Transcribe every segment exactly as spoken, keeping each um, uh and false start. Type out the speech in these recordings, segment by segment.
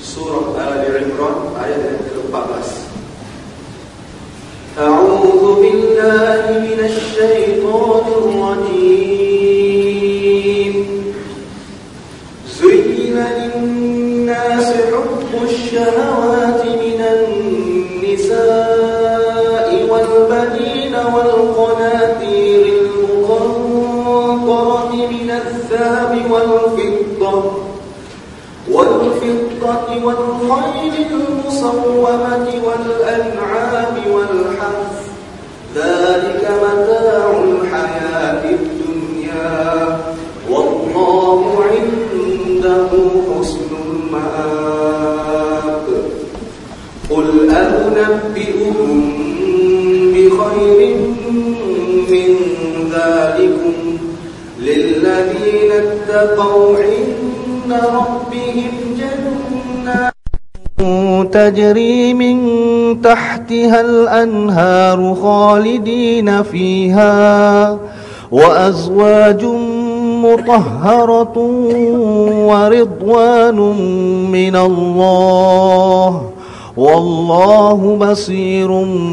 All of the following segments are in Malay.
surah Al-Imran ayat yang ke-empat belas. A'udzu billahi minasy syaithanir rajim. Zuyyina lin-nasi hubbus syahawati minan nisa'i wal banina wal qanatiril muqantarati minadh dhahabi wal fiddah والفضة والخيل المصومة والأنعام والحرث ذلك متاع الحياة الدنيا والله عنده حسن المآب قل أنبئكم بخير من ذلكم للذين اتقوا عند ربهم جنات تجري من تحتها الأنهار خالدين فيها وأزواج مطهرة ورضوان من الله والله بصير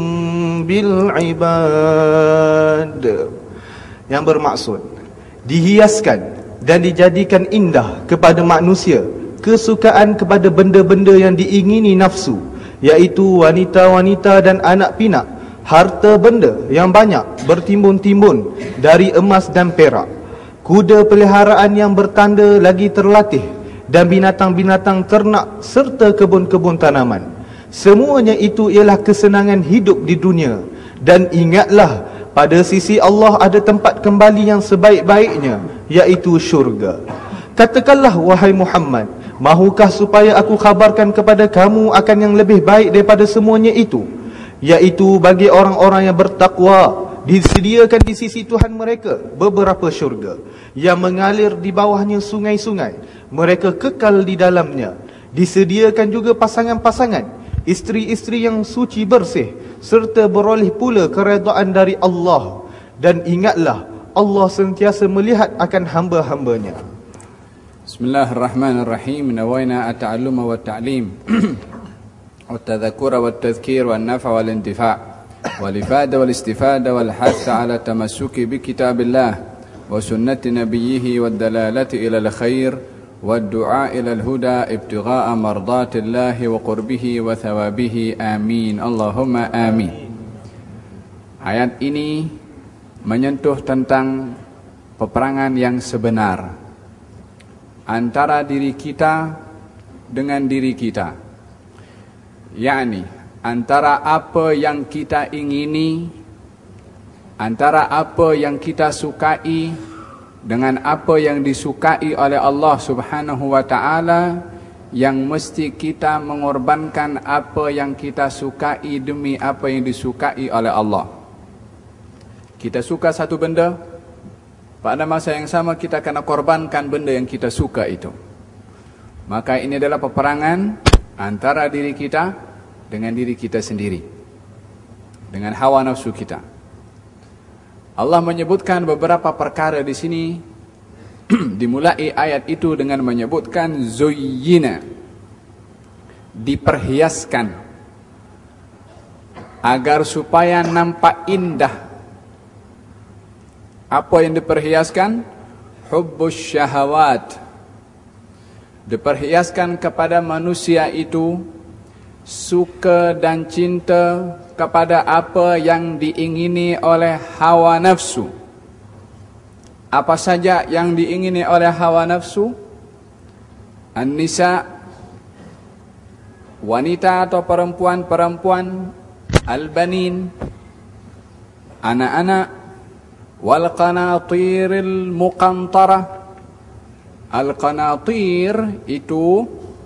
بالعباد. Yang bermaksud dihiaskan dan dijadikan indah kepada manusia kesukaan kepada benda-benda yang diingini nafsu, iaitu wanita-wanita dan anak pinak, harta benda yang banyak bertimbun-timbun dari emas dan perak, kuda peliharaan yang bertanda lagi terlatih, dan binatang-binatang ternak serta kebun-kebun tanaman. Semuanya itu ialah kesenangan hidup di dunia. Dan ingatlah, pada sisi Allah ada tempat kembali yang sebaik-baiknya, iaitu syurga. Katakanlah wahai Muhammad, mahukah supaya aku khabarkan kepada kamu akan yang lebih baik daripada semuanya itu, iaitu bagi orang-orang yang bertakwa disediakan di sisi Tuhan mereka beberapa syurga yang mengalir di bawahnya sungai-sungai, mereka kekal di dalamnya. Disediakan juga pasangan-pasangan, isteri-isteri yang suci bersih, serta beroleh pula keredaan dari Allah. Dan ingatlah, Allah sentiasa melihat akan hamba-hambanya. Bismillahirrahmanirrahim. Nawaina at-ta'alluma wa at-ta'lim wa at-tadhakkura wa at-tadhkir wa an-naf'a wal intifa' wal ifada wal istifada wal hath 'ala tamassuki bi kitabillah wa sunnati nabiyyih wa ad-dalalati ila al-khair wa ad-du'a ila al-huda ibtigha'a mardatillahi wa qurbihi wa thawabihi. Amin. Allahumma amin. Ayat ini menyentuh tentang peperangan yang sebenar antara diri kita dengan diri kita, yakni antara apa yang kita ingini, antara apa yang kita sukai dengan apa yang disukai oleh Allah Subhanahu wa ta'ala, yang mesti kita mengorbankan apa yang kita sukai demi apa yang disukai oleh Allah. Kita suka satu benda, pada masa yang sama kita kena korbankan benda yang kita suka itu. Maka ini adalah peperangan antara diri kita dengan diri kita sendiri, dengan hawa nafsu kita. Allah menyebutkan beberapa perkara di sini. Dimulai ayat itu dengan menyebutkan zuyyina, diperhiaskan agar supaya nampak indah. Apa yang diperhiaskan? Hubbus syahawat. Diperhiaskan kepada manusia itu suka dan cinta kepada apa yang diingini oleh hawa nafsu. Apa saja yang diingini oleh hawa nafsu? An-nisa, wanita atau perempuan-perempuan, al-banin, anak-anak, wal qanatiril muqantarah. Al-qanatir itu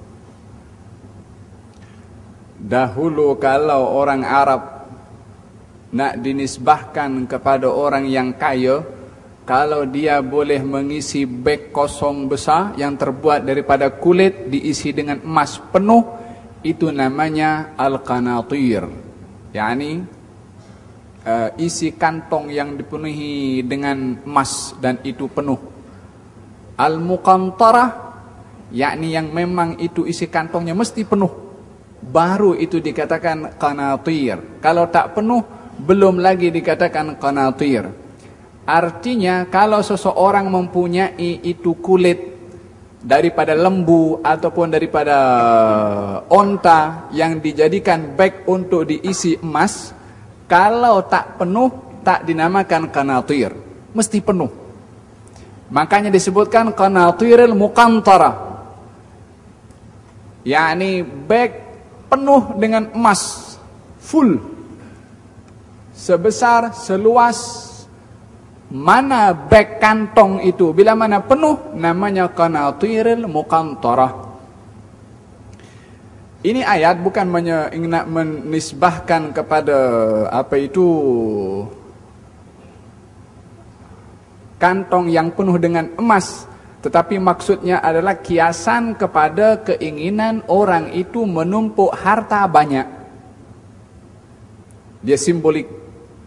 dahulu kalau orang Arab nak dinisbahkan kepada orang yang kaya, kalau dia boleh mengisi beg kosong besar yang terbuat daripada kulit diisi dengan emas penuh, itu namanya al-qanatir, yakni uh, isi kantong yang dipenuhi dengan emas dan itu penuh. Al-muqantarah, yakni yang memang itu isi kantongnya mesti penuh, baru itu dikatakan qanatir. Kalau tak penuh, belum lagi dikatakan qanatir. Artinya kalau seseorang mempunyai itu kulit daripada lembu ataupun daripada onta yang dijadikan beg untuk diisi emas, kalau tak penuh tak dinamakan qanatir, mesti penuh. Makanya disebutkan qanatiril muqantarah, yakni beg penuh dengan emas, full, sebesar seluas mana beg kantong itu. Bila mana penuh, namanya qanatiril muqantarah. Ini ayat bukan ingin menisbahkan kepada apa itu kantong yang penuh dengan emas, tetapi maksudnya adalah kiasan kepada keinginan orang itu menumpuk harta banyak. Dia simbolik.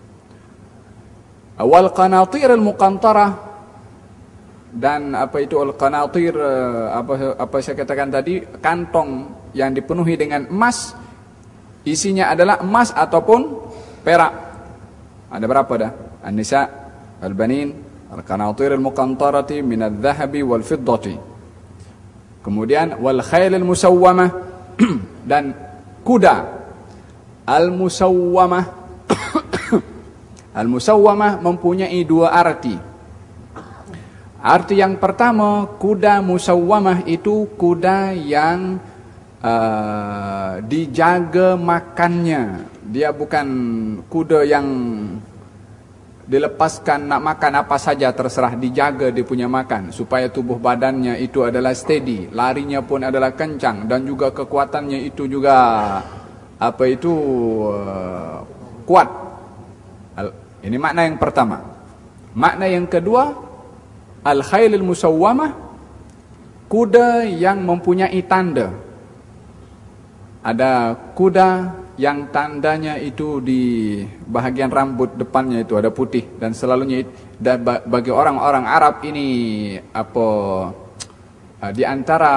Awal qanatir al-muqantarah, dan apa itu al-qanatir, apa apa saya katakan tadi, kantong yang dipenuhi dengan emas, isinya adalah emas ataupun perak. Ada berapa dah? An-nisa, al-banin, al-qanatir al-muqantarati min adh-dhahabi wal-fiddati. Kemudian wal khail al-musawwamah dan kuda al-musawwamah. Al-musawwamah mempunyai dua arti. Arti yang pertama, kuda musawwamah itu kuda yang uh, dijaga makannya. Dia bukan kuda yang dilepaskan nak makan apa saja terserah, dijaga dia punya makan supaya tubuh badannya itu adalah steady, larinya pun adalah kencang, dan juga kekuatannya itu juga apa itu uh, kuat. Ini makna yang pertama. Makna yang kedua, al-khailil musawwamah, kuda yang mempunyai tanda. Ada kuda yang tandanya itu di bahagian rambut depannya itu ada putih, dan selalunya dan bagi orang-orang Arab ini apa di antara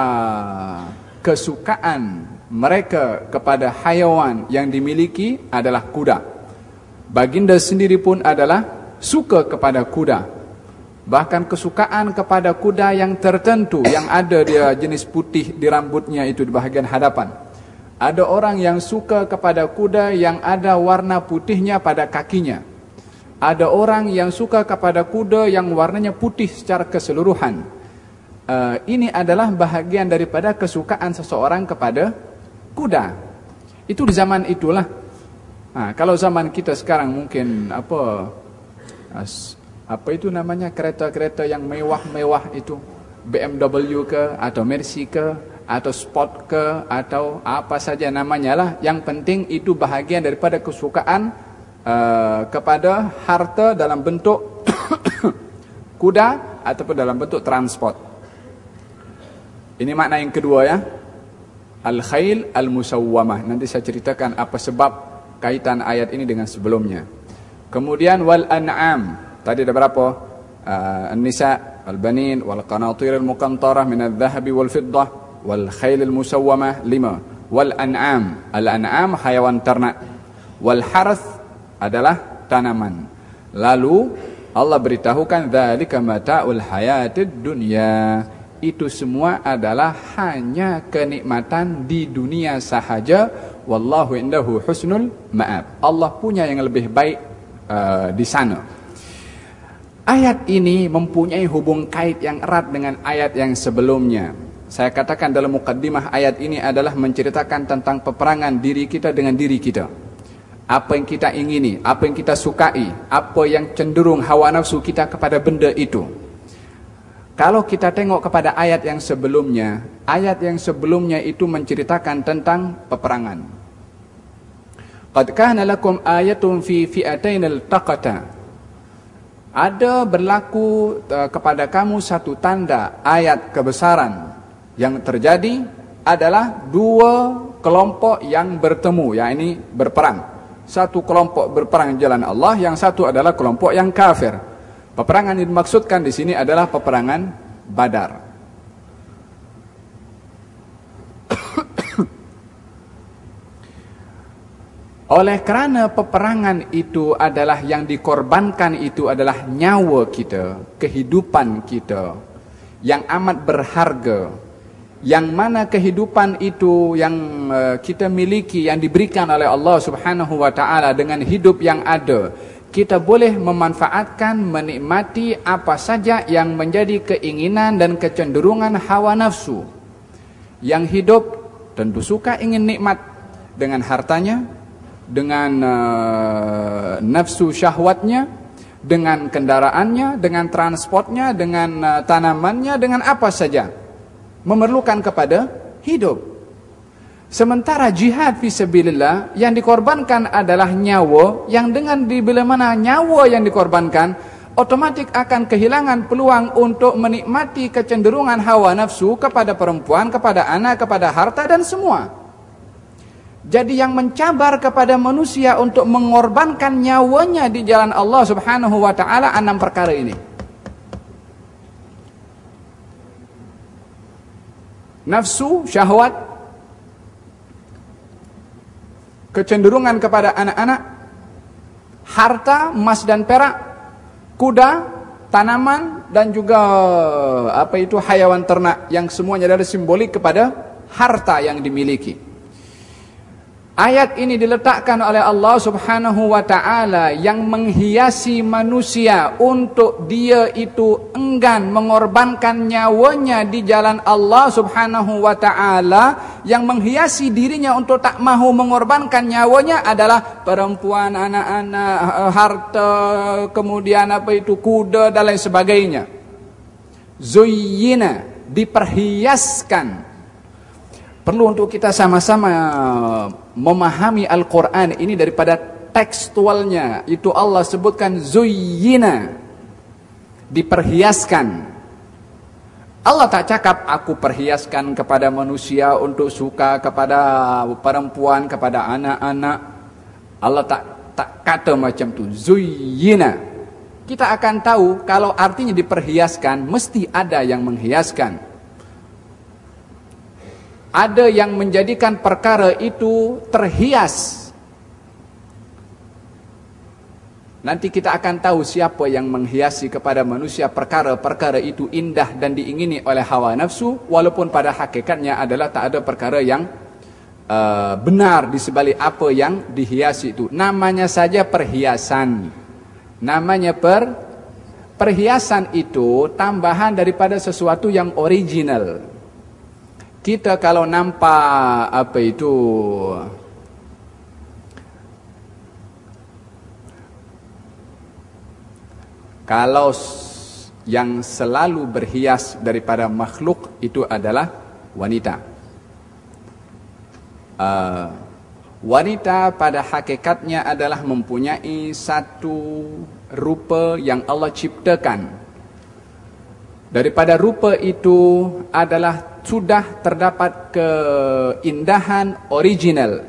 kesukaan mereka kepada hayawan yang dimiliki adalah kuda. Baginda sendiri pun adalah suka kepada kuda. Bahkan kesukaan kepada kuda yang tertentu, yang ada dia jenis putih di rambutnya itu di bahagian hadapan. Ada orang yang suka kepada kuda yang ada warna putihnya pada kakinya. Ada orang yang suka kepada kuda yang warnanya putih secara keseluruhan. Uh, ini adalah bahagian daripada kesukaan seseorang kepada kuda. Itu di zaman itulah. Nah, kalau zaman kita sekarang mungkin apa apa itu namanya kereta-kereta yang mewah-mewah itu, B M W ke atau Mercy ke atau Sport ke atau apa saja namanya lah, yang penting itu bahagian daripada kesukaan uh, kepada harta dalam bentuk kuda ataupun dalam bentuk transport. Ini makna yang kedua ya, al-khail al-musawwamah. Nanti saya ceritakan apa sebab kaitan ayat ini dengan sebelumnya. Kemudian wal an'am, tadi ada berapa? Uh, An-nisa, al-banin, wal qanatir al-muqantarah min adh-dhahabi wal fiddah, wal khail al-musawwamah, lima. Wal an'am, al-an'am hayawan ternak. Wal harth adalah tanaman. Lalu Allah beritahukan dzalika mata'ul hayatid dunya. Itu semua adalah hanya kenikmatan di dunia sahaja. Wallahu indahu husnul ma'ab. Allah punya yang lebih baik uh, di sana. Ayat ini mempunyai hubung kait yang erat dengan ayat yang sebelumnya. Saya katakan dalam mukaddimah, ayat ini adalah menceritakan tentang peperangan diri kita dengan diri kita. Apa yang kita ingini, apa yang kita sukai, apa yang cenderung hawa nafsu kita kepada benda itu. Kalau kita tengok kepada ayat yang sebelumnya, ayat yang sebelumnya itu menceritakan tentang peperangan. Qad kana lakum ayatun fi fi'atain iltaqata. Ada berlaku uh, kepada kamu satu tanda ayat kebesaran. Yang terjadi adalah dua kelompok yang bertemu, yang ini berperang. Satu kelompok berperang jalan Allah, yang satu adalah kelompok yang kafir. Peperangan yang dimaksudkan di sini adalah peperangan Badar. Oleh kerana peperangan itu adalah yang dikorbankan itu adalah nyawa kita, kehidupan kita yang amat berharga, yang mana kehidupan itu yang uh, kita miliki, yang diberikan oleh Allah Subhanahu wa taala dengan hidup yang ada, kita boleh memanfaatkan, menikmati apa saja yang menjadi keinginan dan kecenderungan hawa nafsu. Yang hidup tentu suka ingin nikmat dengan hartanya, dengan uh, nafsu syahwatnya, dengan kendaraannya, dengan transportnya, dengan uh, tanamannya, dengan apa saja, memerlukan kepada hidup. Sementara jihad fisabilillah yang dikorbankan adalah nyawa, yang dengan di bila mana nyawa yang dikorbankan, otomatik akan kehilangan peluang untuk menikmati kecenderungan hawa nafsu kepada perempuan, kepada anak, kepada harta dan semua. Jadi yang mencabar kepada manusia untuk mengorbankan nyawanya di jalan Allah Subhanahu wa taala enam perkara ini. Nafsu, syahwat, kecenderungan kepada anak-anak, harta, emas dan perak, kuda, tanaman dan juga apa itu hayawan ternak, yang semuanya adalah simbolik kepada harta yang dimiliki. Ayat ini diletakkan oleh Allah Subhanahu wa taala yang menghiasi manusia untuk dia itu enggan mengorbankan nyawanya di jalan Allah Subhanahu wa taala, yang menghiasi dirinya untuk tak mahu mengorbankan nyawanya adalah perempuan, anak-anak, harta, kemudian apa itu kuda dan lain sebagainya. Zuyyina, diperhiaskan. Perlu untuk kita sama-sama memahami Al-Quran ini daripada tekstualnya. Itu Allah sebutkan zuyyina, diperhiaskan. Allah tak cakap aku perhiaskan kepada manusia untuk suka kepada perempuan, kepada anak-anak. Allah tak tak kata macam tu. Zuyyina. Kita akan tahu kalau artinya diperhiaskan, mesti ada yang menghiaskan. Ada yang menjadikan perkara itu terhias. Nanti kita akan tahu siapa yang menghiasi kepada manusia perkara-perkara itu indah dan diingini oleh hawa nafsu, walaupun pada hakikatnya adalah tak ada perkara yang uh, benar di sebalik apa yang dihiasi itu. Namanya saja perhiasan. Namanya per perhiasan itu tambahan daripada sesuatu yang original. Kita kalau nampak apa itu kalau yang selalu berhias daripada makhluk itu adalah wanita. Uh, wanita pada hakikatnya adalah mempunyai satu rupa yang Allah ciptakan. Daripada rupa itu adalah sudah terdapat keindahan original.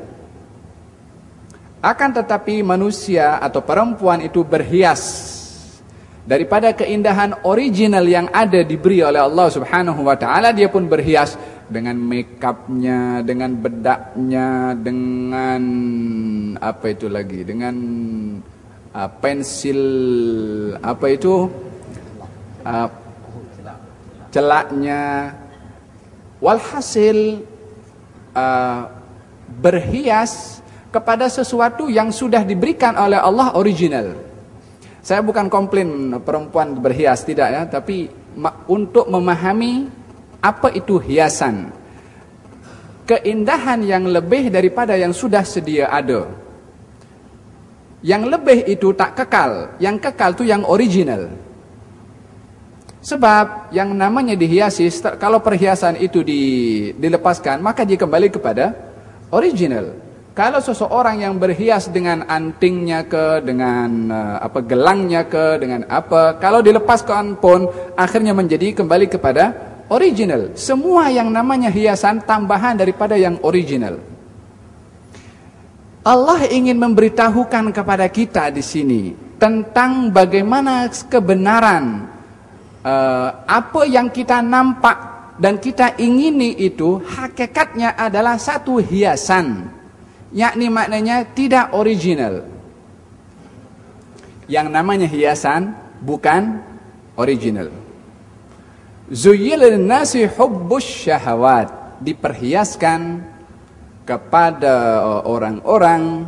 Akan tetapi manusia atau perempuan itu berhias daripada keindahan original yang ada diberi oleh Allah Subhanahu wa taala. Dia pun berhias dengan make-upnya, dengan bedaknya, dengan apa itu lagi, dengan uh, pensil apa itu uh, celaknya. Walhasil uh, berhias kepada sesuatu yang sudah diberikan oleh Allah original. Saya bukan komplain perempuan berhias, tidak ya, tapi untuk memahami apa itu hiasan, keindahan yang lebih daripada yang sudah sedia ada. Yang lebih itu tak kekal, yang kekal itu yang original. Sebab yang namanya dihiasi, kalau perhiasan itu di, dilepaskan, maka dia kembali kepada original. Kalau seseorang yang berhias dengan antingnya ke, dengan uh, apa gelangnya ke, dengan apa, kalau dilepaskan pun akhirnya menjadi kembali kepada original. Semua yang namanya hiasan tambahan daripada yang original. Allah ingin memberitahukan kepada kita di sini tentang bagaimana kebenaran. Uh, apa yang kita nampak dan kita ingini itu hakikatnya adalah satu hiasan yakni maknanya tidak original. Yang namanya hiasan bukan original. Zuyyina lin-nasi hubbus syahawat, diperhiaskan kepada orang-orang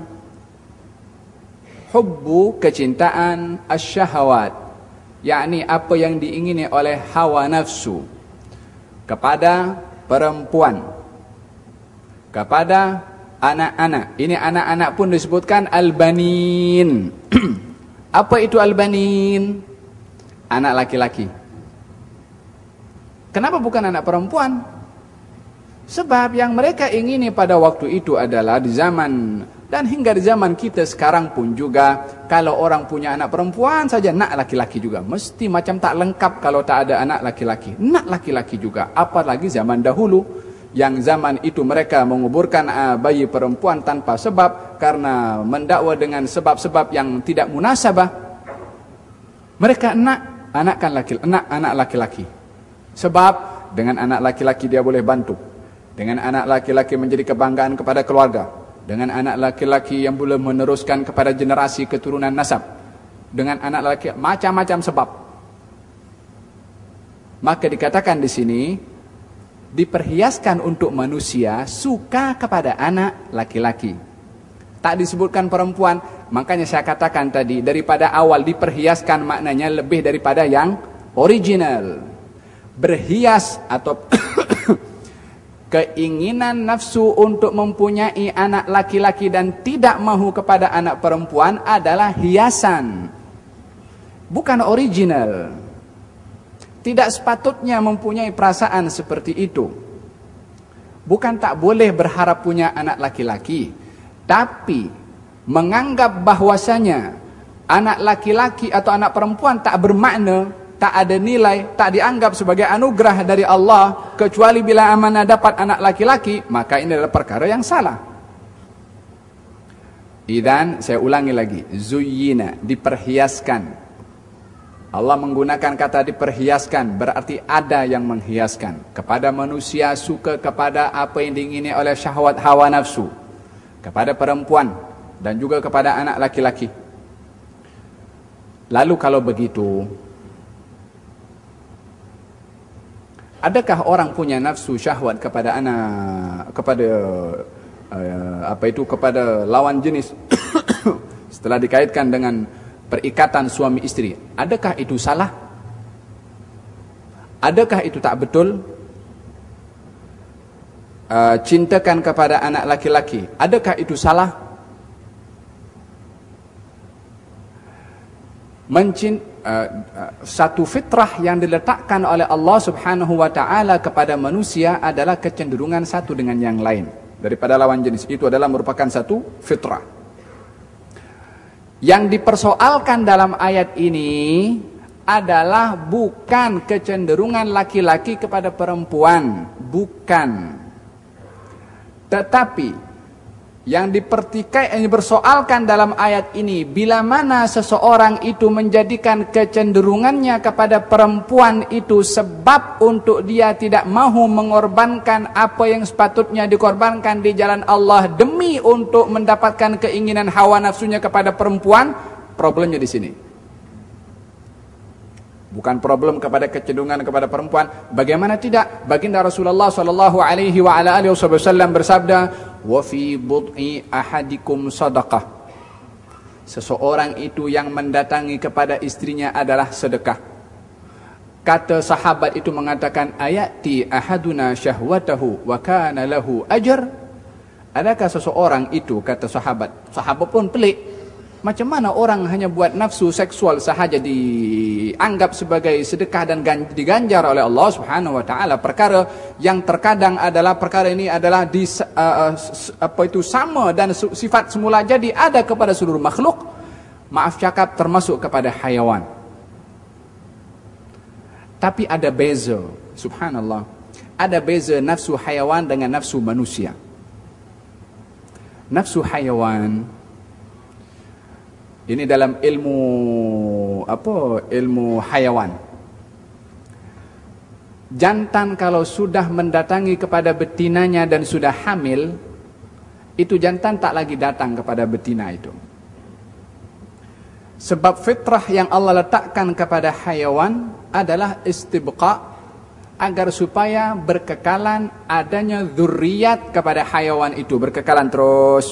hubbu, kecintaan, asyahawat, yakni apa yang diingini oleh hawa nafsu, kepada perempuan, kepada anak-anak. Ini anak-anak pun disebutkan al-banin. Apa itu al-banin? Anak laki-laki. Kenapa bukan anak perempuan? Sebab yang mereka ingini pada waktu itu adalah di zaman, dan hingga di zaman kita sekarang pun juga, kalau orang punya anak perempuan saja, nak laki-laki juga. Mesti macam tak lengkap kalau tak ada anak laki-laki. Nak laki-laki juga. Apalagi zaman dahulu, yang zaman itu mereka menguburkan uh, bayi perempuan tanpa sebab, karena mendakwa dengan sebab-sebab yang tidak munasabah. Mereka nak, anak kan laki, nak anak laki-laki. Sebab dengan anak laki-laki dia boleh bantu. Dengan anak laki-laki menjadi kebanggaan kepada keluarga. Dengan anak laki-laki yang boleh meneruskan kepada generasi keturunan nasab. Dengan anak laki, macam-macam sebab. Maka dikatakan di sini, diperhiaskan untuk manusia suka kepada anak laki-laki. Tak disebutkan perempuan. Makanya saya katakan tadi, daripada awal diperhiaskan maknanya lebih daripada yang original. Berhias atau keinginan nafsu untuk mempunyai anak laki-laki dan tidak mahu kepada anak perempuan adalah hiasan, bukan original. Tidak sepatutnya mempunyai perasaan seperti itu. Bukan tak boleh berharap punya anak laki-laki, tapi menganggap bahwasanya anak laki-laki atau anak perempuan tak bermakna, tak ada nilai, tak dianggap sebagai anugerah dari Allah, kecuali bila amanah dapat anak laki-laki, maka ini adalah perkara yang salah. Idan, saya ulangi lagi, zuyyina, diperhiaskan. Allah menggunakan kata diperhiaskan, berarti ada yang menghiaskan. Kepada manusia suka kepada apa yang diingini oleh syahwat hawa nafsu, kepada perempuan, dan juga kepada anak laki-laki. Lalu kalau begitu, adakah orang punya nafsu syahwat kepada anak, kepada uh, apa itu, kepada lawan jenis setelah dikaitkan dengan perikatan suami istri? Adakah itu salah? Adakah itu tak betul? Uh, cintakan kepada anak laki-laki, adakah itu salah? Mencint Uh, uh, satu fitrah yang diletakkan oleh Allah Subhanahu wa taala kepada manusia adalah kecenderungan satu dengan yang lain daripada lawan jenis. Itu adalah merupakan satu fitrah. Yang dipersoalkan dalam ayat ini adalah bukan kecenderungan laki-laki kepada perempuan, bukan. Tetapi yang dipertikai, yang dipersoalkan dalam ayat ini, bila mana seseorang itu menjadikan kecenderungannya kepada perempuan itu sebab untuk dia tidak mahu mengorbankan apa yang sepatutnya dikorbankan di jalan Allah demi untuk mendapatkan keinginan hawa nafsunya kepada perempuan, problemnya di sini. Bukan problem kepada kecenderungan kepada perempuan. Bagaimana tidak? Baginda Rasulullah sallallahu alaihi wa ala alihi wasallam bersabda, "Wa fi bud'i ahadikum sadaqah." Seseorang itu yang mendatangi kepada istrinya adalah sedekah. Kata sahabat itu mengatakan, "Ayati ahaduna syahwatahu wa kana lahu ajr." Adakah seseorang itu, kata sahabat, sahabat pun pelik, macam mana orang hanya buat nafsu seksual sahaja dianggap sebagai sedekah dan diganjar oleh Allah Subhanahu wa taala, perkara yang terkadang adalah perkara ini adalah di uh, apa itu sama dan sifat semula jadi ada kepada seluruh makhluk, maaf cakap termasuk kepada hayawan. Tapi ada beza, subhanallah. Ada beza nafsu hayawan dengan nafsu manusia. Nafsu hayawan ini dalam ilmu apa? Ilmu hayawan. Jantan kalau sudah mendatangi kepada betinanya dan sudah hamil, itu jantan tak lagi datang kepada betina itu. Sebab fitrah yang Allah letakkan kepada hayawan adalah istibqa, agar supaya berkekalan adanya zuriat kepada hayawan itu, berkekalan terus.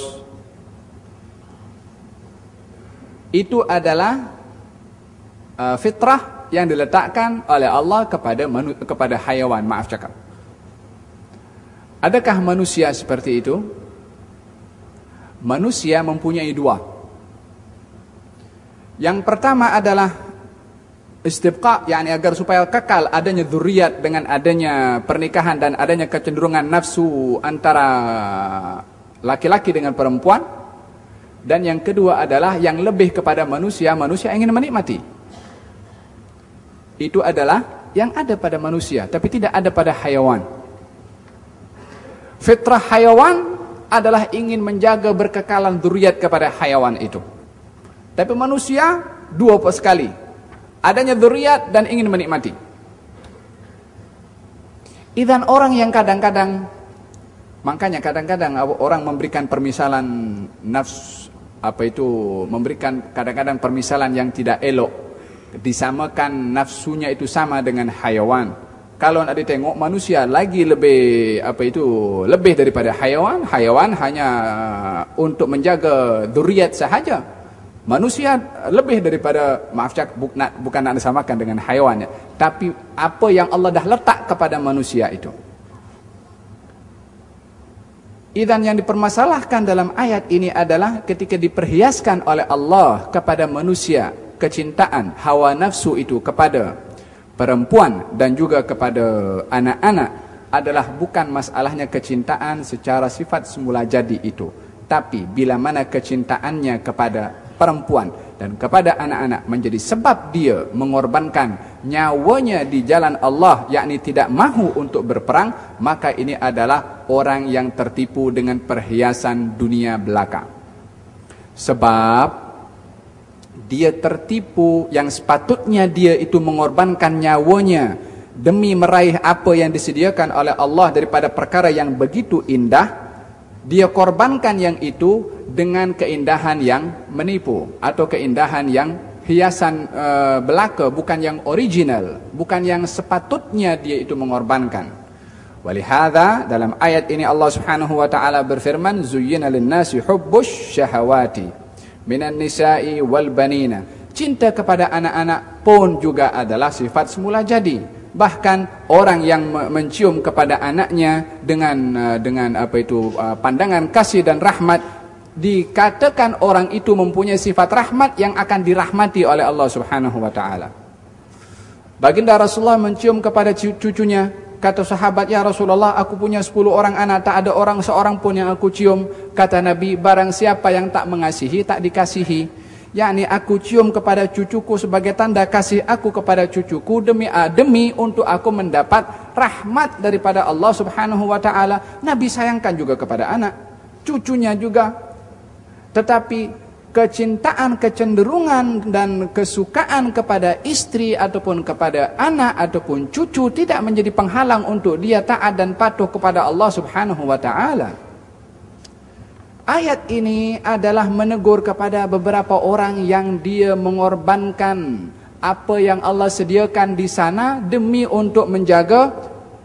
Itu adalah uh, fitrah yang diletakkan oleh Allah kepada manu, kepada hayawan, maaf cakap. Adakah manusia seperti itu? Manusia mempunyai dua. Yang pertama adalah istibqa, yakni agar supaya kekal adanya zuriat dengan adanya pernikahan dan adanya kecenderungan nafsu antara laki-laki dengan perempuan. Dan yang kedua adalah yang lebih kepada manusia, manusia ingin menikmati. Itu adalah yang ada pada manusia, tapi tidak ada pada hayawan. Fitrah hayawan adalah ingin menjaga berkekalan zuriat kepada hayawan itu. Tapi manusia dua sekali, adanya zuriat dan ingin menikmati. Idzan orang yang kadang-kadang, makanya kadang-kadang orang memberikan permisalan nafs, apa itu, memberikan kadang-kadang permisalan yang tidak elok, disamakan nafsunya itu sama dengan hayawan. Kalau nak ditengok manusia lagi lebih, apa itu, lebih daripada hayawan. Hayawan hanya untuk menjaga zuriat sahaja. Manusia lebih daripada, maaf cak, bukan nak disamakan dengan hayawannya, tapi apa yang Allah dah letak kepada manusia itu. Idzan yang dipermasalahkan dalam ayat ini adalah ketika diperhiaskan oleh Allah kepada manusia kecintaan hawa nafsu itu kepada perempuan dan juga kepada anak-anak, adalah bukan masalahnya kecintaan secara sifat semula jadi itu, tapi bila mana kecintaannya kepada perempuan dan kepada anak-anak menjadi sebab dia mengorbankan nyawanya di jalan Allah, yakni tidak mahu untuk berperang, maka ini adalah orang yang tertipu dengan perhiasan dunia belaka. Sebab dia tertipu yang sepatutnya dia itu mengorbankan nyawanya demi meraih apa yang disediakan oleh Allah daripada perkara yang begitu indah. Dia korbankan yang itu dengan keindahan yang menipu atau keindahan yang hiasan e, belaka, bukan yang original, bukan yang sepatutnya dia itu mengorbankan. Walihada dalam ayat ini Allah Subhanahu wa taala berfirman, zuyyina lin-nasi hubbus syahawati minan nisa'i wal banina. Cinta kepada anak-anak pun juga adalah sifat semula jadi. Bahkan orang yang mencium kepada anaknya dengan dengan apa itu pandangan kasih dan rahmat, dikatakan orang itu mempunyai sifat rahmat yang akan dirahmati oleh Allah Subhanahu wa taala. Baginda Rasulullah mencium kepada cucunya, kata sahabat, "Ya Rasulullah, aku punya sepuluh orang anak, tak ada orang seorang pun yang aku cium." Kata Nabi, "Barang siapa yang tak mengasihi, tak dikasihi." Yakni aku cium kepada cucuku sebagai tanda kasih aku kepada cucuku demi demi untuk aku mendapat rahmat daripada Allah Subhanahu wa taala. Nabi sayangkan juga kepada anak, cucunya juga. Tetapi kecintaan, kecenderungan dan kesukaan kepada istri ataupun kepada anak ataupun cucu tidak menjadi penghalang untuk dia taat dan patuh kepada Allah Subhanahu wa taala. Ayat ini adalah menegur kepada beberapa orang yang dia mengorbankan apa yang Allah sediakan di sana demi untuk menjaga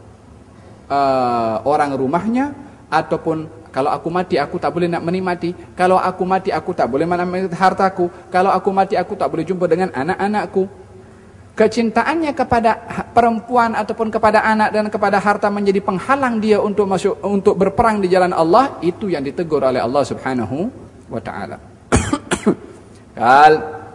uh, orang rumahnya, ataupun kalau aku mati aku tak boleh nak menikmati, kalau aku mati aku tak boleh menikmati hartaku, kalau aku mati aku tak boleh jumpa dengan anak-anakku. Kecintaannya kepada perempuan ataupun kepada anak dan kepada harta menjadi penghalang dia untuk masuk untuk berperang di jalan Allah. Itu yang ditegur oleh Allah Subhanahu wa taala. Kal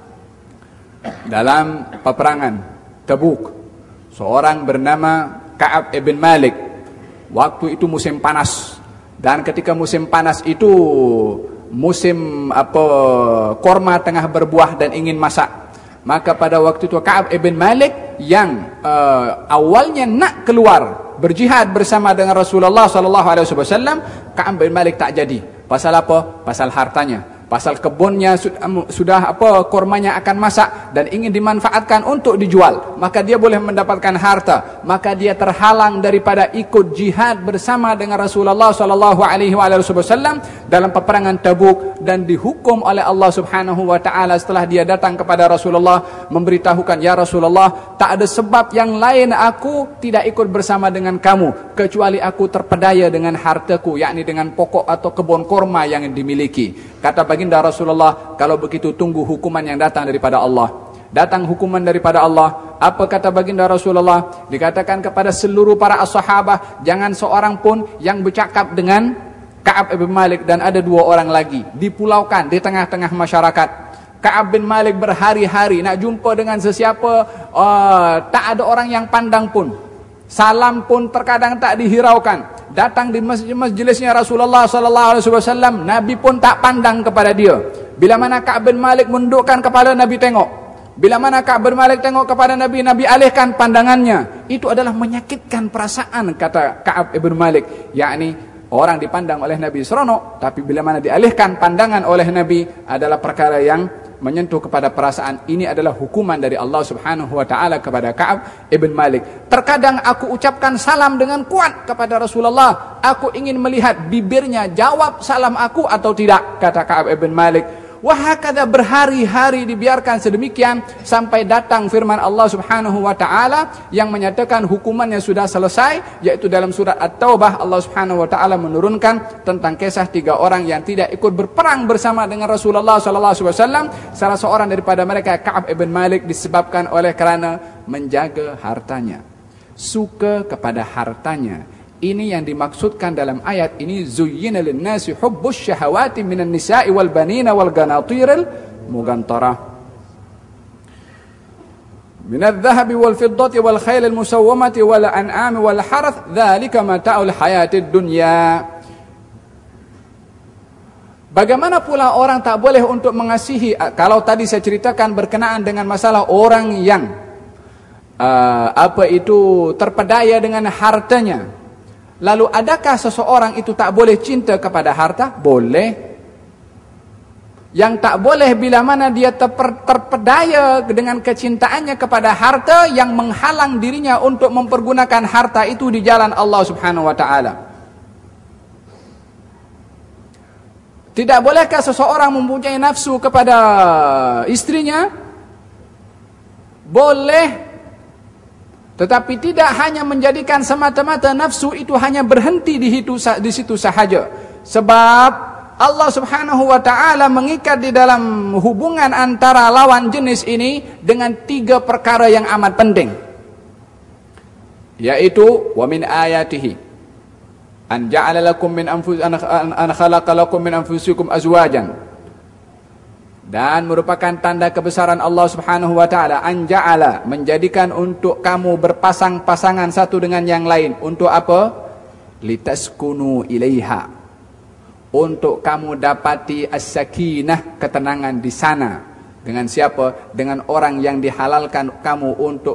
dalam peperangan Tabuk, seorang bernama Ka'ab ibn Malik, waktu itu musim panas, dan ketika musim panas itu musim apa korma tengah berbuah dan ingin masak. Maka pada waktu itu Ka'ab ibn Malik yang uh, awalnya nak keluar berjihad bersama dengan Rasulullah sallallahu alaihi wasallam, Ka'ab ibn Malik tak jadi. Pasal apa? Pasal hartanya. pasal kebunnya sudah apa kormanya akan masak dan ingin dimanfaatkan untuk dijual, maka dia boleh mendapatkan harta, maka dia terhalang daripada ikut jihad bersama dengan Rasulullah sallallahu alaihi wasallam dalam peperangan Tabuk, dan dihukum oleh Allah Subhanahu wa taala setelah dia datang kepada Rasulullah memberitahukan, ya Rasulullah, tak ada sebab yang lain aku tidak ikut bersama dengan kamu kecuali aku terpedaya dengan hartaku, yakni dengan pokok atau kebun korma yang dimiliki. Kata baginda Rasulullah, kalau begitu tunggu hukuman yang datang daripada Allah. Datang hukuman daripada Allah. Apa kata baginda Rasulullah? Dikatakan kepada seluruh para as-sahabah, jangan seorang pun yang bercakap dengan Ka'ab bin Malik, dan ada dua orang lagi dipulaukan di tengah-tengah masyarakat. Ka'ab bin Malik berhari-hari nak jumpa dengan sesiapa, uh, tak ada orang yang pandang pun. Salam pun terkadang tak dihiraukan. Datang di majlisnya Rasulullah sallallahu alaihi wasallam, Nabi pun tak pandang kepada dia. Bila mana Ka'ab bin Malik mundukkan kepala, Nabi tengok. Bila mana Ka'ab bin Malik tengok kepada Nabi, Nabi alihkan pandangannya. Itu adalah menyakitkan perasaan, kata Ka'ab bin Malik. Yakni orang dipandang oleh Nabi seronok, tapi bila mana dialihkan pandangan oleh Nabi adalah perkara yang menyentuh kepada perasaan. Ini adalah hukuman dari Allah Subhanahu wa taala kepada Ka'ab ibn Malik. Terkadang aku ucapkan salam dengan kuat kepada Rasulullah, aku ingin melihat bibirnya jawab salam aku atau tidak, kata Ka'ab ibn Malik. Wahakadha, berhari-hari dibiarkan sedemikian sampai datang firman Allah Subhanahu wa taala yang menyatakan hukumannya sudah selesai, yaitu dalam surat At-Taubah Allah Subhanahu wa taala menurunkan tentang kisah tiga orang yang tidak ikut berperang bersama dengan Rasulullah sallallahu alaihi wasallam. Salah seorang daripada mereka Ka'ab ibn Malik disebabkan oleh kerana menjaga hartanya, suka kepada hartanya. Ini yang dimaksudkan dalam ayat ini, zuyyina lin-nasi hubbus syahawati minan nisa'i wal banina wal qanatiril mugantarah minadh dhahabi wal fiddati wal khailil musawwamati wal an'ami wal harath dzalika mata'ul hayatid dunya. Bagaimana pula orang tak boleh untuk mengasihi? Kalau tadi saya ceritakan berkenaan dengan masalah orang yang uh, apa itu terpedaya dengan hartanya. Lalu adakah seseorang itu tak boleh cinta kepada harta? Boleh. Yang tak boleh bila mana dia terper, terpedaya dengan kecintaannya kepada harta yang menghalang dirinya untuk mempergunakan harta itu di jalan Allah Subhanahu wa taala. Tidak bolehkah seseorang mempunyai nafsu kepada istrinya? Boleh. Tetapi tidak hanya menjadikan semata-mata nafsu itu hanya berhenti di situ, di situ sahaja. Sebab Allah Subhanahu wa taala mengikat di dalam hubungan antara lawan jenis ini dengan tiga perkara yang amat penting. Yaitu wa min ayatihi an ja'ala lakum min anfus an khalaqa lakum min anfusikum azwajan. Dan merupakan tanda kebesaran Allah Subhanahu wa taala, anja'ala, menjadikan untuk kamu berpasang-pasangan satu dengan yang lain. Untuk apa? Litaskunu ilaiha, untuk kamu dapati as-sakinah, ketenangan di sana. Dengan siapa? Dengan orang yang dihalalkan kamu untuk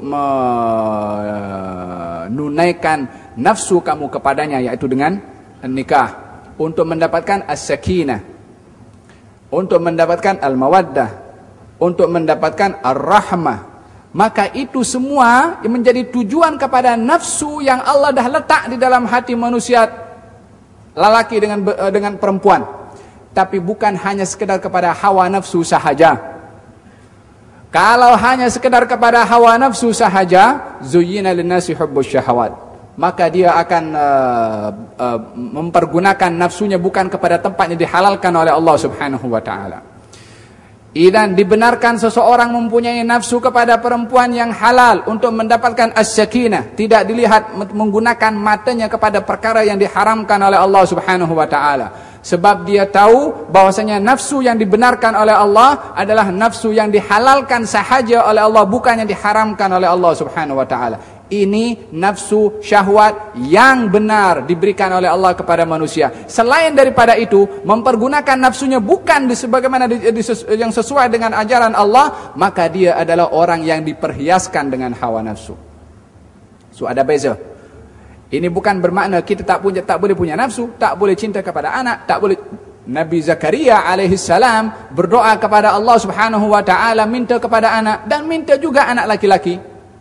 menunaikan nafsu kamu kepadanya, yaitu dengan nikah. Untuk mendapatkan as-sakinah, untuk mendapatkan al-mawaddah, untuk mendapatkan ar-rahmah. Maka itu semua menjadi tujuan kepada nafsu yang Allah dah letak di dalam hati manusia, lelaki dengan dengan perempuan. Tapi bukan hanya sekedar kepada hawa nafsu sahaja. Kalau hanya sekedar kepada hawa nafsu sahaja, zuyyina lin-nasi hubbus syahawat, maka dia akan uh, uh, mempergunakan nafsunya bukan kepada tempatnya dihalalkan oleh Allah Subhanahu wa taala. Idan dibenarkan seseorang mempunyai nafsu kepada perempuan yang halal untuk mendapatkan as-sakinah, tidak dilihat menggunakan matanya kepada perkara yang diharamkan oleh Allah Subhanahu wa taala. Sebab dia tahu bahwasanya nafsu yang dibenarkan oleh Allah adalah nafsu yang dihalalkan sahaja oleh Allah, bukan yang diharamkan oleh Allah Subhanahu wa taala. Ini nafsu syahwat yang benar diberikan oleh Allah kepada manusia. Selain daripada itu, mempergunakan nafsunya bukan sebagaimana yang sesuai dengan ajaran Allah, maka dia adalah orang yang diperhiaskan dengan hawa nafsu. So ada beza. Ini bukan bermakna kita tak punya, tak boleh punya nafsu, tak boleh cinta kepada anak, tak boleh Nabi Zakaria alaihi salam berdoa kepada Allah Subhanahu wa taala, minta kepada anak dan minta juga anak laki-laki.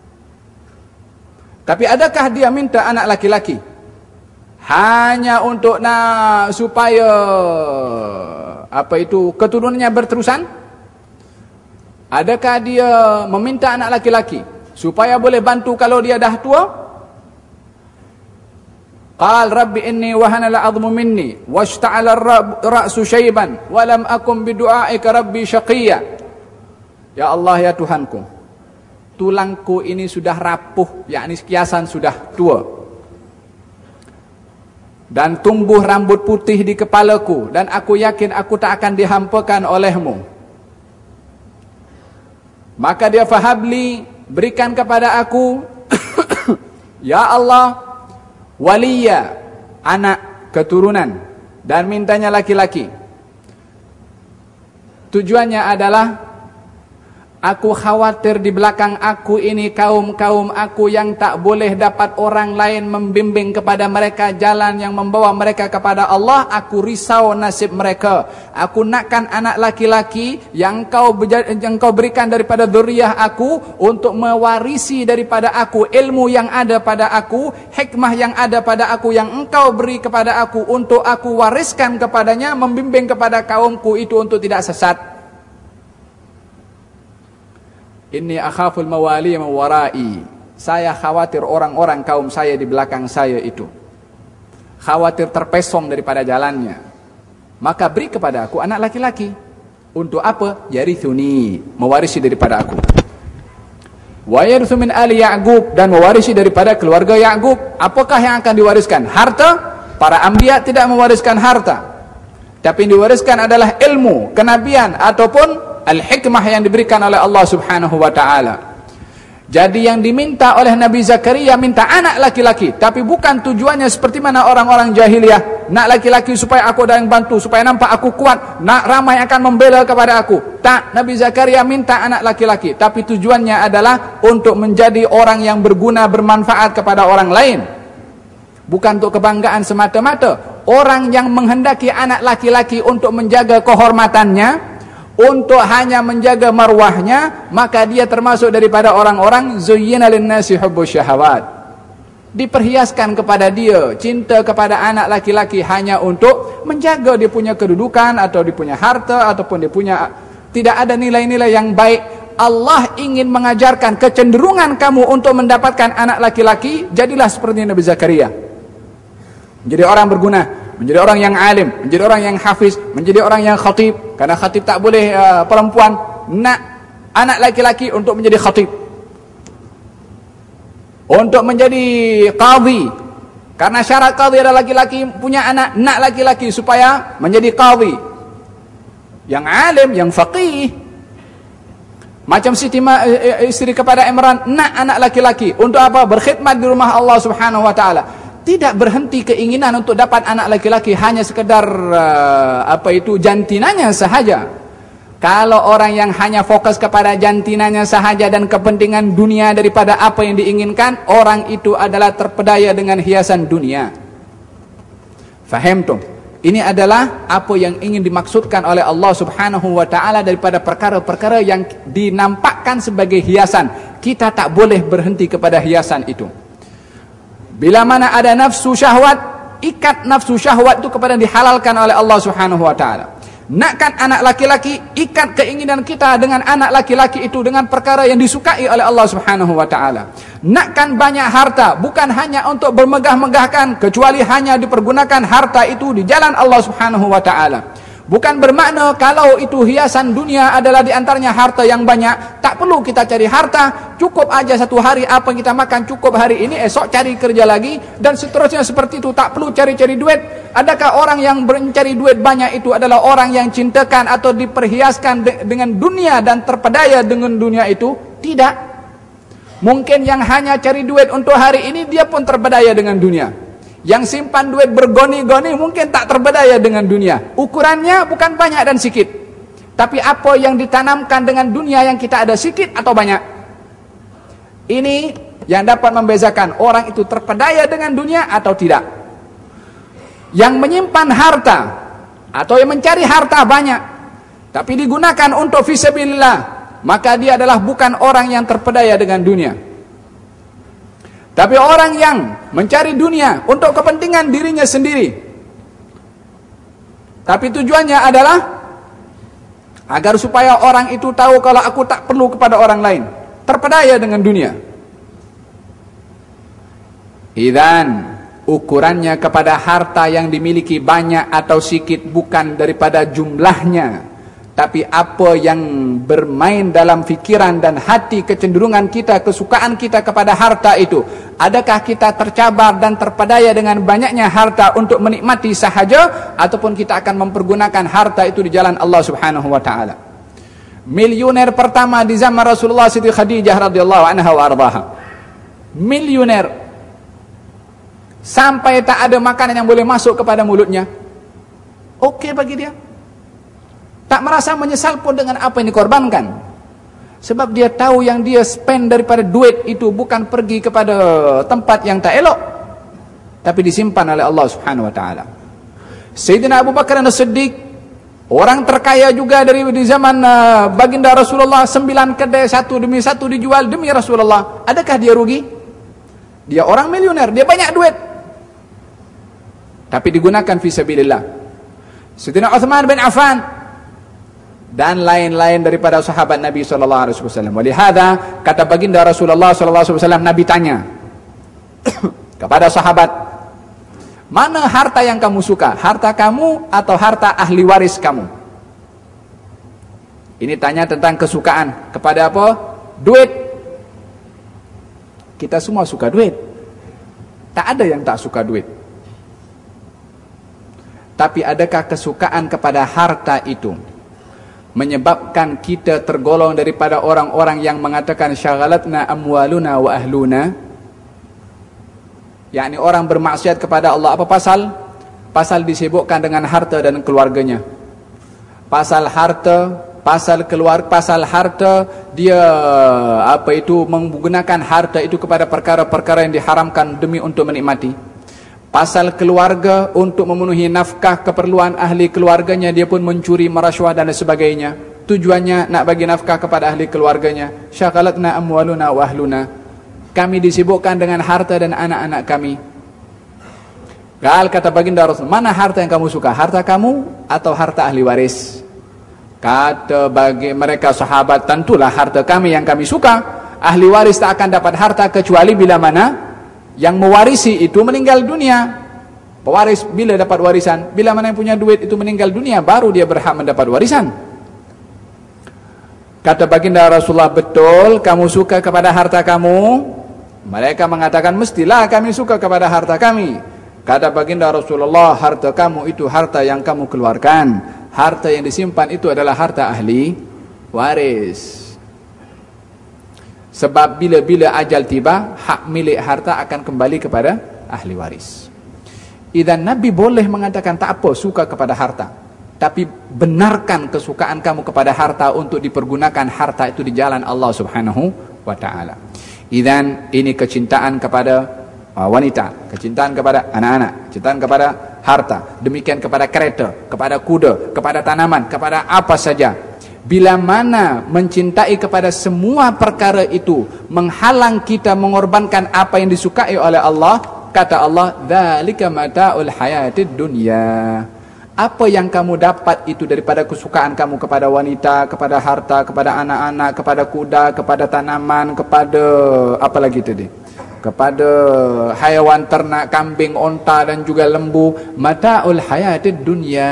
Tapi adakah dia minta anak laki-laki hanya untuk nak supaya apa itu keturunannya berterusan? Adakah dia meminta anak laki-laki supaya boleh bantu kalau dia dah tua? Qal rabbi inni wahana al'adhmu minni washta'ala ar-ra'su shayban wa lam akum bidu'aika rabbi syaqiyya. Ya Allah, ya Tuhanku, tulangku ini sudah rapuh, yakni kiasan sudah tua, dan tumbuh rambut putih di kepalaku, dan aku yakin aku tak akan dihampakan olehmu. Maka dia fahabli, berikan kepada aku ya Allah, waliya, anak keturunan, dan mintanya laki-laki. Tujuannya adalah aku khawatir di belakang aku ini kaum-kaum aku yang tak boleh dapat orang lain membimbing kepada mereka jalan yang membawa mereka kepada Allah. Aku risau nasib mereka. Aku nakkan anak laki-laki yang kau yang kau berikan daripada dzurriyyah aku untuk mewarisi daripada aku ilmu yang ada pada aku, hikmah yang ada pada aku yang engkau beri kepada aku untuk aku wariskan kepadanya, membimbing kepada kaumku itu untuk tidak sesat. Inni akhaful mawali mawarai. Saya khawatir orang-orang kaum saya di belakang saya itu khawatir terpesong daripada jalannya. Maka beri kepada aku anak laki-laki. Untuk apa? Yarithuni, mewarisi daripada aku. Wa yarithu min ali Ya'qub, dan mewarisi daripada keluarga Ya'qub. Apakah yang akan diwariskan? Harta? Para anbiya tidak mewariskan harta, tapi yang diwariskan adalah ilmu, kenabian ataupun al-hikmah yang diberikan oleh Allah Subhanahu wa taala. Jadi yang diminta oleh Nabi Zakaria minta anak laki-laki, tapi bukan tujuannya seperti mana orang-orang jahiliyah, nak laki-laki supaya aku ada yang bantu, supaya nampak aku kuat, nak ramai akan membela kepada aku. Tak, Nabi Zakaria minta anak laki-laki, tapi tujuannya adalah untuk menjadi orang yang berguna, bermanfaat kepada orang lain. Bukan untuk kebanggaan semata-mata. Orang yang menghendaki anak laki-laki untuk menjaga kehormatannya, untuk hanya menjaga marwahnya, maka dia termasuk daripada orang-orang zuyyina lin-nasi hubbus syahawat. Diperhiaskan kepada dia cinta kepada anak laki-laki hanya untuk menjaga dia punya kedudukan atau dia punya harta ataupun dia punya, tidak ada nilai-nilai yang baik. Allah ingin mengajarkan kecenderungan kamu untuk mendapatkan anak laki-laki, jadilah seperti Nabi Zakaria. Menjadi orang berguna, menjadi orang yang alim, menjadi orang yang hafiz, menjadi orang yang khatib. Karena khatib tak boleh uh, perempuan, nak anak laki-laki untuk menjadi khatib, untuk menjadi qadhi. Karena syarat qadhi adalah laki-laki punya anak, nak laki-laki supaya menjadi qadhi yang alim, yang faqih. Macam Siti isteri kepada Imran, nak anak laki-laki untuk apa? Berkhidmat di rumah Allah Subhanahu wa taala. Tidak berhenti keinginan untuk dapat anak laki-laki hanya sekedar uh, apa itu jantinanya sahaja. Kalau orang yang hanya fokus kepada jantinanya sahaja dan kepentingan dunia daripada apa yang diinginkan, orang itu adalah terpedaya dengan hiasan dunia. Faham tuh? Ini adalah apa yang ingin dimaksudkan oleh Allah Subhanahu wa taala daripada perkara-perkara yang dinampakkan sebagai hiasan. Kita tak boleh berhenti kepada hiasan itu. Bila mana ada nafsu syahwat, ikat nafsu syahwat itu kepada dihalalkan oleh Allah Subhanahu wa taala. Nakkan anak laki-laki, ikat keinginan kita dengan anak laki-laki itu dengan perkara yang disukai oleh Allah Subhanahu wa taala. Nakkan banyak harta, bukan hanya untuk bermegah-megahkan, kecuali hanya dipergunakan harta itu di jalan Allah Subhanahu wa taala. Bukan bermakna kalau itu hiasan dunia adalah diantaranya harta yang banyak, tak perlu kita cari harta, cukup aja satu hari apa yang kita makan cukup hari ini, esok cari kerja lagi, dan seterusnya seperti itu, tak perlu cari-cari duit. Adakah orang yang mencari duit banyak itu adalah orang yang cintakan atau diperhiaskan de- dengan dunia dan terpedaya dengan dunia itu? Tidak. Mungkin yang hanya cari duit untuk hari ini, dia pun terpedaya dengan dunia. Yang simpan duit bergoni-goni mungkin tak terbedaya dengan dunia. Ukurannya bukan banyak dan sikit, tapi apa yang ditanamkan dengan dunia yang kita ada sikit atau banyak. Ini yang dapat membezakan orang itu terpedaya dengan dunia atau tidak. Yang menyimpan harta atau yang mencari harta banyak tapi digunakan untuk fisabilillah, maka dia adalah bukan orang yang terpedaya dengan dunia. Tapi orang yang mencari dunia untuk kepentingan dirinya sendiri, tapi tujuannya adalah agar supaya orang itu tahu kalau aku tak perlu kepada orang lain, terpedaya dengan dunia. Idzan, ukurannya kepada harta yang dimiliki banyak atau sedikit bukan daripada jumlahnya, tapi apa yang bermain dalam fikiran dan hati, kecenderungan kita, kesukaan kita kepada harta itu. Adakah kita tercabar dan terpedaya dengan banyaknya harta untuk menikmati sahaja, ataupun kita akan mempergunakan harta itu di jalan Allah Subhanahu wa taala. Milioner pertama di zaman Rasulullah Siti Khadijah radhiyallahu anha wa ardhaha. Milioner sampai tak ada makanan yang boleh masuk kepada mulutnya. Okey bagi dia. Tak merasa menyesal pun dengan apa yang dikorbankan. Sebab dia tahu yang dia spend daripada duit itu bukan pergi kepada tempat yang tak elok, tapi disimpan oleh Allah Subhanahu wa taala. Sayyidina Abu Bakar As-Siddiq, orang terkaya juga dari di zaman uh, baginda Rasulullah, sembilan kedai satu demi satu dijual demi Rasulullah. Adakah dia rugi? Dia orang milioner, dia banyak duit, tapi digunakan fisabilillah. Sayyidina Uthman bin Affan dan lain-lain daripada sahabat Nabi sallallahu alaihi wasallam. Walihada kata baginda Rasulullah sallallahu alaihi wasallam, Nabi tanya kepada sahabat, mana harta yang kamu suka? Harta kamu atau harta ahli waris kamu? Ini tanya tentang kesukaan kepada apa? Duit. Kita semua suka duit. Tak ada yang tak suka duit. Tapi adakah kesukaan kepada harta itu menyebabkan kita tergolong daripada orang-orang yang mengatakan syaghalatna amwaluna wa ahluna, yakni orang bermaksiat kepada Allah. Apa pasal? Pasal disibukkan dengan harta dan keluarganya. Pasal harta, pasal keluar, pasal harta dia apa itu menggunakan harta itu kepada perkara-perkara yang diharamkan demi untuk menikmati. Pasal keluarga, untuk memenuhi nafkah keperluan ahli keluarganya, dia pun mencuri, merasuah dan sebagainya. Tujuannya nak bagi nafkah kepada ahli keluarganya. Syaghalatna amwaluna wa ahluna. Kami disibukkan dengan harta dan anak-anak kami. Gal kata baginda Rasul, mana harta yang kamu suka? Harta kamu atau harta ahli waris? Kata bagi mereka sahabat, tentulah harta kami yang kami suka. Ahli waris tak akan dapat harta kecuali bila mana yang mewarisi itu meninggal dunia. Pewaris bila dapat warisan? Bila mana yang punya duit itu meninggal dunia, baru dia berhak mendapat warisan. Kata baginda Rasulullah, betul kamu suka kepada harta kamu? Mereka mengatakan, mestilah kami suka kepada harta kami. Kata baginda Rasulullah, harta kamu itu harta yang kamu keluarkan. Harta yang disimpan itu adalah harta ahli waris. Sebab bila-bila ajal tiba, hak milik harta akan kembali kepada ahli waris. Idzan Nabi boleh mengatakan tak apa suka kepada harta, tapi benarkan kesukaan kamu kepada harta untuk dipergunakan harta itu di jalan Allah Subhanahu wa taala. Idzan ini kecintaan kepada wanita, kecintaan kepada anak-anak, kecintaan kepada harta, demikian kepada kereta, kepada kuda, kepada tanaman, kepada apa saja. Bila mana mencintai kepada semua perkara itu menghalang kita mengorbankan apa yang disukai oleh Allah, kata Allah, dzalika mata'ul hayatid dunya. Apa yang kamu dapat itu daripada kesukaan kamu kepada wanita, kepada harta, kepada anak-anak, kepada kuda, kepada tanaman, kepada apa lagi tadi? Kepada haiwan ternak, kambing, onta dan juga lembu. Mata'ul hayatid dunya.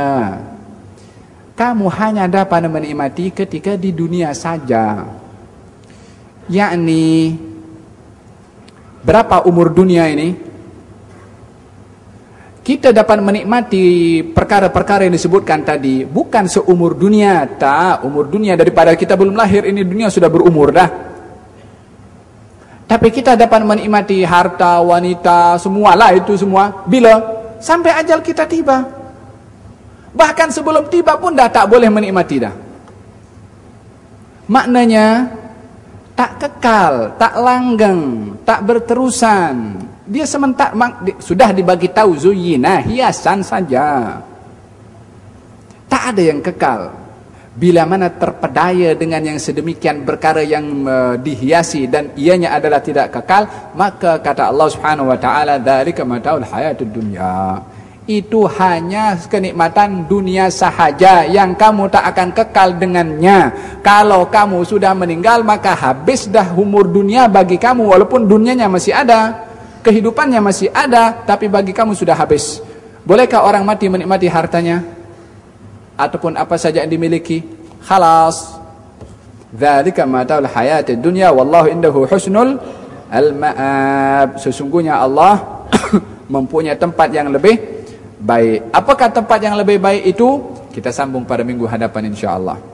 Kamu hanya dapat menikmati ketika di dunia saja. Yakni berapa umur dunia ini? Kita dapat menikmati perkara-perkara yang disebutkan tadi bukan seumur dunia. Tak, umur dunia daripada kita belum lahir ini dunia sudah berumur dah. Tapi kita dapat menikmati harta, wanita, semualah itu semua bila sampai ajal kita tiba. Bahkan sebelum tiba pun dah tak boleh menikmati dah. Maknanya tak kekal, tak langgeng, tak berterusan. Dia sementara sudah dibagi tahu zuyina, hiasan saja. Tak ada yang kekal. Bila mana terpedaya dengan yang sedemikian perkara yang uh, dihiasi dan ianya adalah tidak kekal, maka kata Allah Subhanahu wa taala, dzalika mataul hayatud dunya. Itu hanya kenikmatan dunia sahaja yang kamu tak akan kekal dengannya. Kalau kamu sudah meninggal, maka habis dah umur dunia bagi kamu. Walaupun dunianya masih ada, kehidupannya masih ada, tapi bagi kamu sudah habis. Bolehkah orang mati menikmati hartanya ataupun apa saja yang dimiliki? Khalas. Dzalika mataul hayatid dunya wallahu indahu husnul al-ma'ab. Sesungguhnya Allah mempunyai tempat yang lebih baik. Apakah tempat yang lebih baik itu? Kita sambung pada minggu hadapan insya-Allah.